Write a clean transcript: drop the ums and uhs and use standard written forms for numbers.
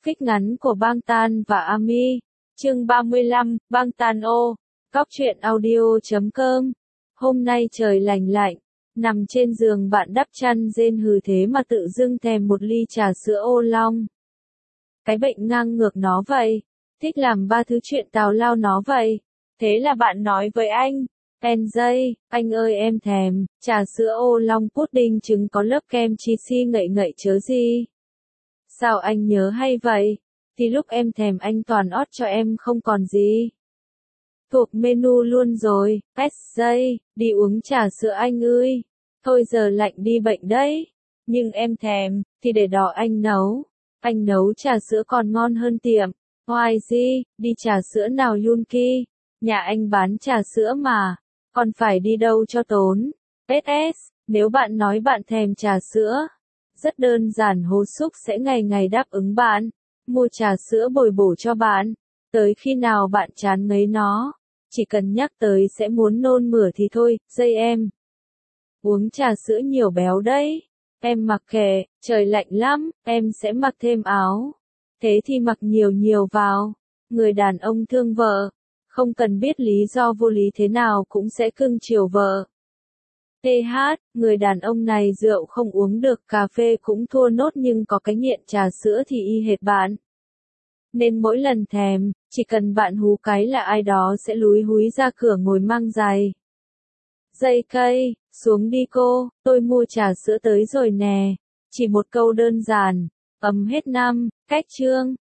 Phích ngắn của Bangtan và Ami. Chương 35, Bangtan O. Góc truyện audio.com. Hôm nay trời lành lạnh, nằm trên giường bạn đắp chăn rên hừ thế mà tự dưng thèm một ly trà sữa ô long. Cái bệnh ngang ngược nó vậy, thích làm ba thứ chuyện tào lao nó vậy. Thế là bạn nói với anh, NJ, anh ơi em thèm, trà sữa ô long pudding trứng có lớp kem cheesy ngậy ngậy chớ gì. Sao anh nhớ hay vậy? Thì lúc em thèm anh toàn ót cho em không còn gì. Thuộc menu luôn rồi, SJ, đi uống trà sữa anh ơi. Thôi giờ lạnh đi bệnh đấy. Nhưng em thèm, thì để đỏ anh nấu. Anh nấu trà sữa còn ngon hơn tiệm. YG, đi trà sữa nào Yunki. Nhà anh bán trà sữa mà. Còn phải đi đâu cho tốn. SS, nếu bạn nói bạn thèm trà sữa. Rất đơn giản Hồ Súc sẽ ngày ngày đáp ứng bạn. Mua trà sữa bồi bổ cho bạn. Tới khi nào bạn chán ngấy nó. Chỉ cần nhắc tới sẽ muốn nôn mửa thì thôi, dây em. Uống trà sữa nhiều béo đấy. Em mặc kệ, trời lạnh lắm, em sẽ mặc thêm áo. Thế thì mặc nhiều nhiều vào. Người đàn ông thương vợ. Không cần biết lý do vô lý thế nào cũng sẽ cưng chiều vợ. TH, người đàn ông này rượu không uống được, cà phê cũng thua nốt nhưng có cái nghiện trà sữa thì y hệt bạn. Nên mỗi lần thèm, chỉ cần bạn hú cái là ai đó sẽ lúi húi ra cửa ngồi mang giày. Dây cây, xuống đi cô, tôi mua trà sữa tới rồi nè. Chỉ một câu đơn giản, hết năm, cách chương.